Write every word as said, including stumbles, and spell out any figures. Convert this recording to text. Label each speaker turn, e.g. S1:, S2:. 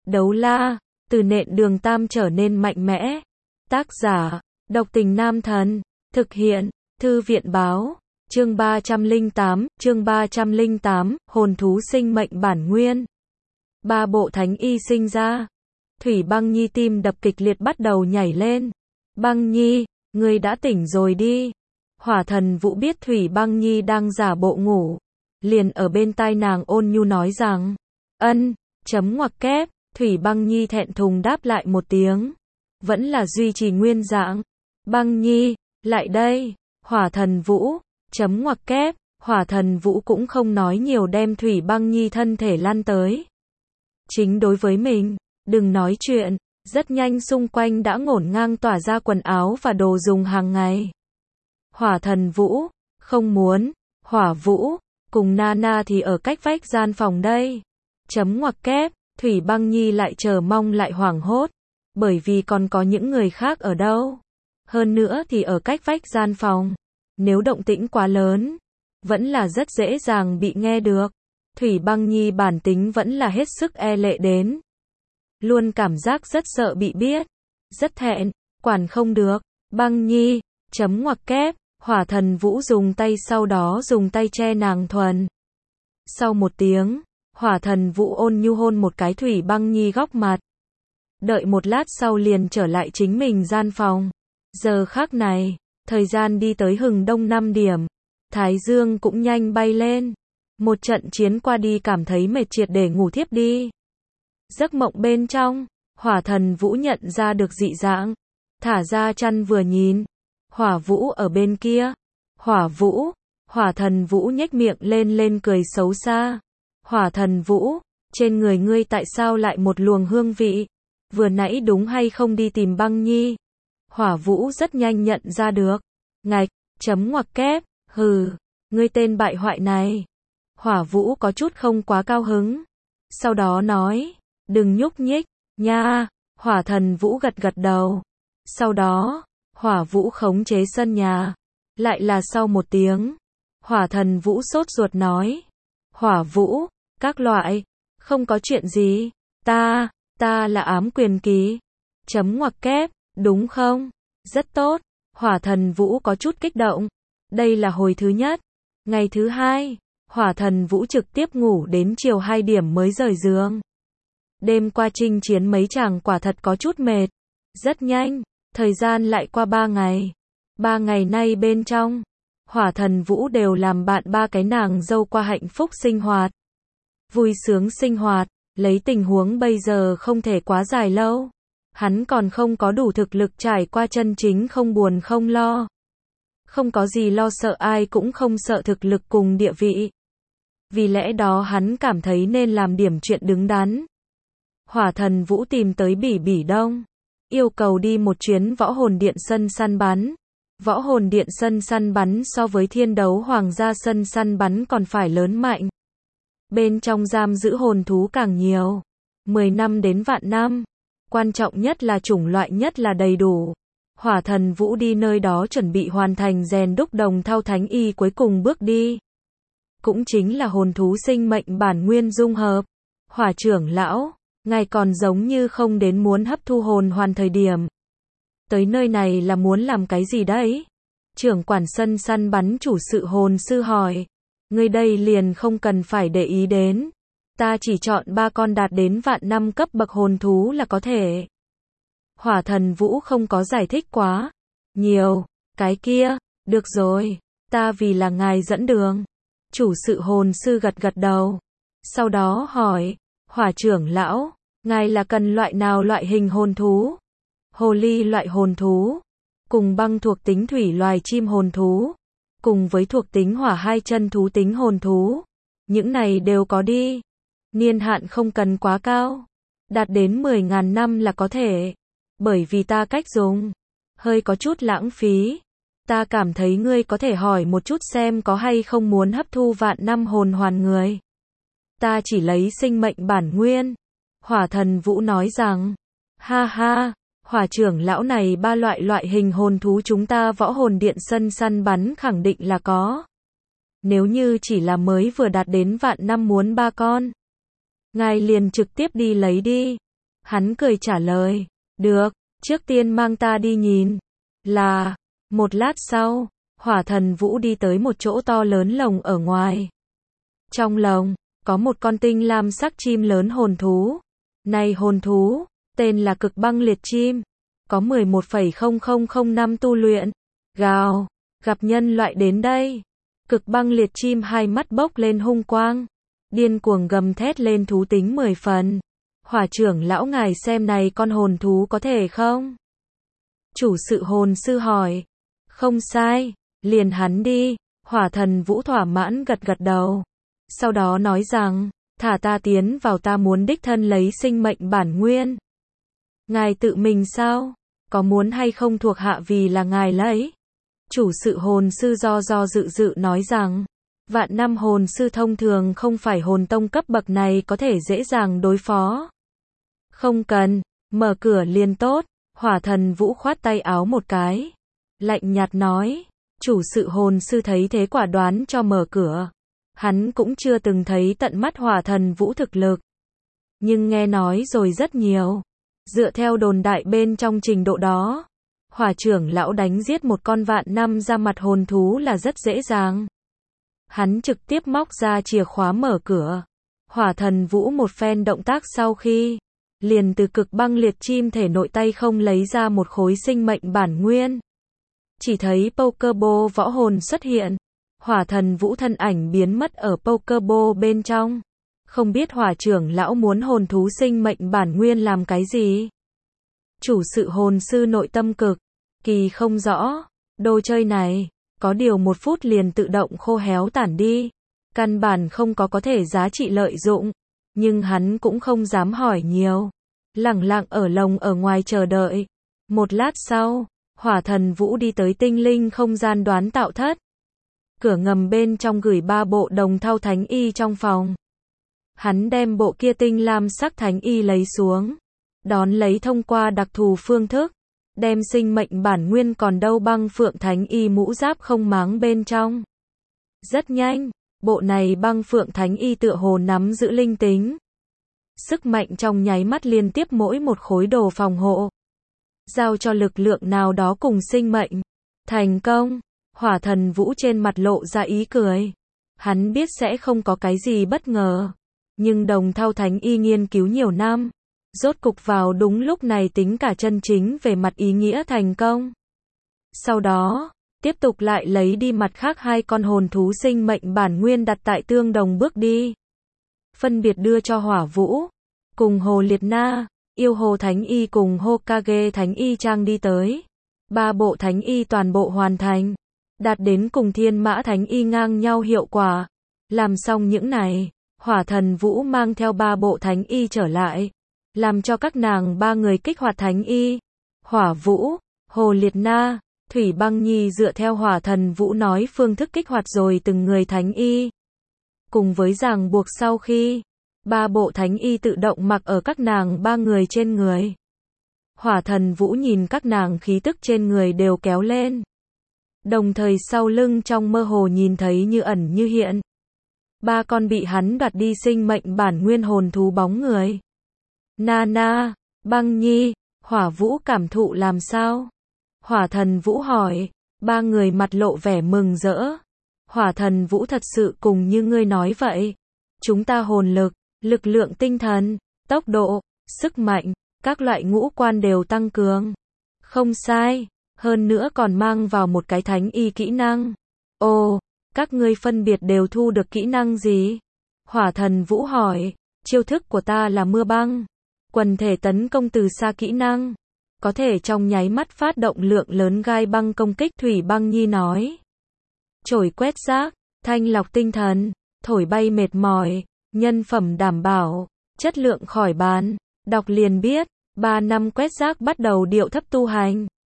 S1: Đấu la, từ nện đường tam trở nên mạnh mẽ. Tác giả, độc tình nam thần. Thực hiện, thư viện báo. Chương ba trăm lẻ tám, chương ba trăm lẻ tám, hồn thú sinh mệnh bản nguyên. Ba bộ thánh y sinh ra. Thủy Băng Nhi tim đập kịch liệt bắt đầu nhảy lên. Băng Nhi, ngươi đã tỉnh rồi đi. Hỏa Thần Vũ biết Thủy Băng Nhi đang giả bộ ngủ, liền ở bên tai nàng ôn nhu nói rằng, ân, chấm ngoặc kép. Thủy Băng Nhi thẹn thùng đáp lại một tiếng, vẫn là duy trì nguyên dạng. Băng Nhi, lại đây. Hỏa Thần Vũ, chấm ngoặc kép. Hỏa Thần Vũ cũng không nói nhiều đem Thủy Băng Nhi thân thể lăn tới. Chính đối với mình, đừng nói chuyện, rất nhanh xung quanh đã ngổn ngang tỏa ra quần áo và đồ dùng hàng ngày. Hỏa Thần Vũ, không muốn. Hỏa Vũ, cùng Nana thì ở cách vách gian phòng đây. Chấm ngoặc kép. Thủy Băng Nhi lại chờ mong lại hoảng hốt, bởi vì còn có những người khác ở đâu. Hơn nữa thì ở cách vách gian phòng, nếu động tĩnh quá lớn, vẫn là rất dễ dàng bị nghe được. Thủy Băng Nhi bản tính vẫn là hết sức e lệ đến. Luôn cảm giác rất sợ bị biết, rất thẹn, quản không được. Băng Nhi, chấm ngoặc kép. Hỏa Thần Vũ dùng tay sau đó dùng tay che nàng thuần. Sau một tiếng, Hỏa Thần Vũ ôn nhu hôn một cái Thủy Băng Nhi góc mặt. Đợi một lát sau liền trở lại chính mình gian phòng. Giờ khắc này, thời gian đi tới hừng đông năm điểm. Thái dương cũng nhanh bay lên. Một trận chiến qua đi cảm thấy mệt triệt để ngủ thiếp đi. Giấc mộng bên trong, Hỏa Thần Vũ nhận ra được dị dạng. Thả ra chăn vừa nhìn. Hỏa Vũ ở bên kia. Hỏa Vũ, Hỏa Thần Vũ nhếch miệng lên lên cười xấu xa. Hỏa Thần Vũ, trên người ngươi tại sao lại một luồng hương vị? Vừa nãy đúng hay không đi tìm Băng Nhi? Hỏa Vũ rất nhanh nhận ra được. Ngạch, chấm ngoặc kép, hừ, ngươi tên bại hoại này. Hỏa Vũ có chút không quá cao hứng. Sau đó nói, đừng nhúc nhích, nha. Hỏa Thần Vũ gật gật đầu. Sau đó, Hỏa Vũ khống chế sân nhà. Lại là sau một tiếng, Hỏa Thần Vũ sốt ruột nói, Hỏa Vũ, các loại, không có chuyện gì, ta, ta là ám quyền ký. Chấm ngoặc kép, đúng không? Rất tốt. Hỏa Thần Vũ có chút kích động. Đây là hồi thứ nhất. Ngày thứ hai, Hỏa Thần Vũ trực tiếp ngủ đến chiều hai điểm mới rời giường. Đêm qua chinh chiến mấy chàng quả thật có chút mệt. Rất nhanh, thời gian lại qua ba ngày. Ba ngày nay bên trong, Hỏa Thần Vũ đều làm bạn ba cái nàng dâu qua hạnh phúc sinh hoạt. Vui sướng sinh hoạt, lấy tình huống bây giờ không thể quá dài lâu. Hắn còn không có đủ thực lực trải qua chân chính không buồn không lo. Không có gì lo sợ, ai cũng không sợ thực lực cùng địa vị. Vì lẽ đó hắn cảm thấy nên làm điểm chuyện đứng đắn. Hỏa Thần Vũ tìm tới Bỉ Bỉ Đông, yêu cầu đi một chuyến võ hồn điện sân săn bắn. Võ hồn điện sân săn bắn so với thiên đấu hoàng gia sân săn bắn còn phải lớn mạnh. Bên trong giam giữ hồn thú càng nhiều, mười năm đến vạn năm. Quan trọng nhất là chủng loại nhất là đầy đủ. Hỏa Thần Vũ đi nơi đó chuẩn bị hoàn thành rèn đúc đồng thau thánh y cuối cùng bước đi. Cũng chính là hồn thú sinh mệnh bản nguyên dung hợp. Hỏa trưởng lão, ngài còn giống như không đến muốn hấp thu hồn hoàn thời điểm. Tới nơi này là muốn làm cái gì đấy? Trưởng quản sân săn bắn chủ sự hồn sư hỏi. Ngươi đây liền không cần phải để ý đến. Ta chỉ chọn ba con đạt đến vạn năm cấp bậc hồn thú là có thể. Hỏa Thần Vũ không có giải thích quá nhiều. Cái kia, được rồi, ta vì là ngài dẫn đường. Chủ sự hồn sư gật gật đầu. Sau đó hỏi, Hỏa trưởng lão, ngài là cần loại nào loại hình hồn thú? Hồ ly loại hồn thú, cùng băng thuộc tính thủy loài chim hồn thú, cùng với thuộc tính hỏa hai chân thú tính hồn thú. Những này đều có đi. Niên hạn không cần quá cao, đạt đến mười ngàn năm là có thể. Bởi vì ta cách dùng hơi có chút lãng phí. Ta cảm thấy ngươi có thể hỏi một chút xem có hay không muốn hấp thu vạn năm hồn hoàn người. Ta chỉ lấy sinh mệnh bản nguyên. Hỏa Thần Vũ nói rằng, ha ha, Hỏa trưởng lão này ba loại loại hình hồn thú chúng ta võ hồn điện sân săn bắn khẳng định là có. Nếu như chỉ là mới vừa đạt đến vạn năm muốn ba con, ngài liền trực tiếp đi lấy đi. Hắn cười trả lời, được, trước tiên mang ta đi nhìn. Là, một lát sau, Hỏa Thần Vũ đi tới một chỗ to lớn lồng ở ngoài. Trong lồng, có một con tinh lam sắc chim lớn hồn thú. Này hồn thú, tên là Cực Băng Liệt Chim, có mười một phẩy không không không năm tu luyện. Gào, gặp nhân loại đến đây. Cực Băng Liệt Chim hai mắt bốc lên hung quang, điên cuồng gầm thét lên thú tính mười phần. Hỏa trưởng lão ngài xem này con hồn thú có thể không? Chủ sự hồn sư hỏi. Không sai, liền hắn đi. Hỏa Thần Vũ thỏa mãn gật gật đầu. Sau đó nói rằng, thả ta tiến vào, ta muốn đích thân lấy sinh mệnh bản nguyên. Ngài tự mình sao? Có muốn hay không thuộc hạ vì là ngài lấy? Chủ sự hồn sư do do dự dự nói rằng, vạn năm hồn sư thông thường không phải hồn tông cấp bậc này có thể dễ dàng đối phó. Không cần, mở cửa liền tốt. Hỏa Thần Vũ khoát tay áo một cái, lạnh nhạt nói. Chủ sự hồn sư thấy thế quả đoán cho mở cửa. Hắn cũng chưa từng thấy tận mắt Hỏa Thần Vũ thực lực, nhưng nghe nói rồi rất nhiều. Dựa theo đồn đại bên trong trình độ đó, Hỏa trưởng lão đánh giết một con vạn năm ra mặt hồn thú là rất dễ dàng. Hắn trực tiếp móc ra chìa khóa mở cửa. Hỏa Thần Vũ một phen động tác sau khi, liền từ Cực Băng Liệt Chim thể nội tay không lấy ra một khối sinh mệnh bản nguyên. Chỉ thấy Pokeball võ hồn xuất hiện. Hỏa Thần Vũ thân ảnh biến mất ở Pokeball bên trong. Không biết Hỏa trưởng lão muốn hồn thú sinh mệnh bản nguyên làm cái gì? Chủ sự hồn sư nội tâm cực kỳ không rõ. Đồ chơi này, có điều một phút liền tự động khô héo tản đi. Căn bản không có có thể giá trị lợi dụng. Nhưng hắn cũng không dám hỏi nhiều. Lẳng lặng ở lồng ở ngoài chờ đợi. Một lát sau, Hỏa Thần Vũ đi tới tinh linh không gian đoán tạo thất. Cửa ngầm bên trong gửi ba bộ đồng thau thánh y trong phòng. Hắn đem bộ kia tinh lam sắc thánh y lấy xuống. Đón lấy thông qua đặc thù phương thức. Đem sinh mệnh bản nguyên còn đâu băng phượng thánh y mũ giáp không máng bên trong. Rất nhanh, bộ này băng phượng thánh y tựa hồ nắm giữ linh tính. Sức mạnh trong nháy mắt liên tiếp mỗi một khối đồ phòng hộ. Giao cho lực lượng nào đó cùng sinh mệnh. Thành công. Hỏa Thần Vũ trên mặt lộ ra ý cười. Hắn biết sẽ không có cái gì bất ngờ. Nhưng đồng thau thánh y nghiên cứu nhiều năm. Rốt cục vào đúng lúc này tính cả chân chính về mặt ý nghĩa thành công. Sau đó, tiếp tục lại lấy đi mặt khác hai con hồn thú sinh mệnh bản nguyên đặt tại tương đồng bước đi. Phân biệt đưa cho Hỏa Vũ, cùng Hồ Liệt Na, Yêu Hồ Thánh Y cùng Hokage Thánh Y trang đi tới. Ba bộ Thánh Y toàn bộ hoàn thành. Đạt đến cùng Thiên Mã Thánh Y ngang nhau hiệu quả. Làm xong những này, Hỏa Thần Vũ mang theo ba bộ Thánh Y trở lại. Làm cho các nàng ba người kích hoạt Thánh Y. Hỏa Vũ, Hồ Liệt Na, Thủy Băng Nhi dựa theo Hỏa Thần Vũ nói phương thức kích hoạt rồi từng người Thánh Y. Cùng với ràng buộc sau khi, ba bộ Thánh Y tự động mặc ở các nàng ba người trên người. Hỏa Thần Vũ nhìn các nàng khí tức trên người đều kéo lên. Đồng thời sau lưng trong mơ hồ nhìn thấy như ẩn như hiện. Ba con bị hắn đoạt đi sinh mệnh bản nguyên hồn thú bóng người. Nana, Băng Nhi, Hỏa Vũ cảm thụ làm sao? Hỏa Thần Vũ hỏi. Ba người mặt lộ vẻ mừng rỡ. Hỏa Thần Vũ thật sự cùng như ngươi nói vậy. Chúng ta hồn lực, lực lượng tinh thần, tốc độ, sức mạnh, các loại ngũ quan đều tăng cường. Không sai, hơn nữa còn mang vào một cái thánh y kỹ năng. Ồ, các ngươi phân biệt đều thu được kỹ năng gì? Hỏa Thần Vũ hỏi. Chiêu thức của ta là mưa băng. Quần thể tấn công từ xa kỹ năng. Có thể trong nháy mắt phát động lượng lớn gai băng công kích. Thủy Băng Nhi nói. Chổi quét rác, thanh lọc tinh thần, thổi bay mệt mỏi, nhân phẩm đảm bảo, chất lượng khỏi bàn. Đọc liền biết, ba năm quét rác bắt đầu điệu thấp tu hành.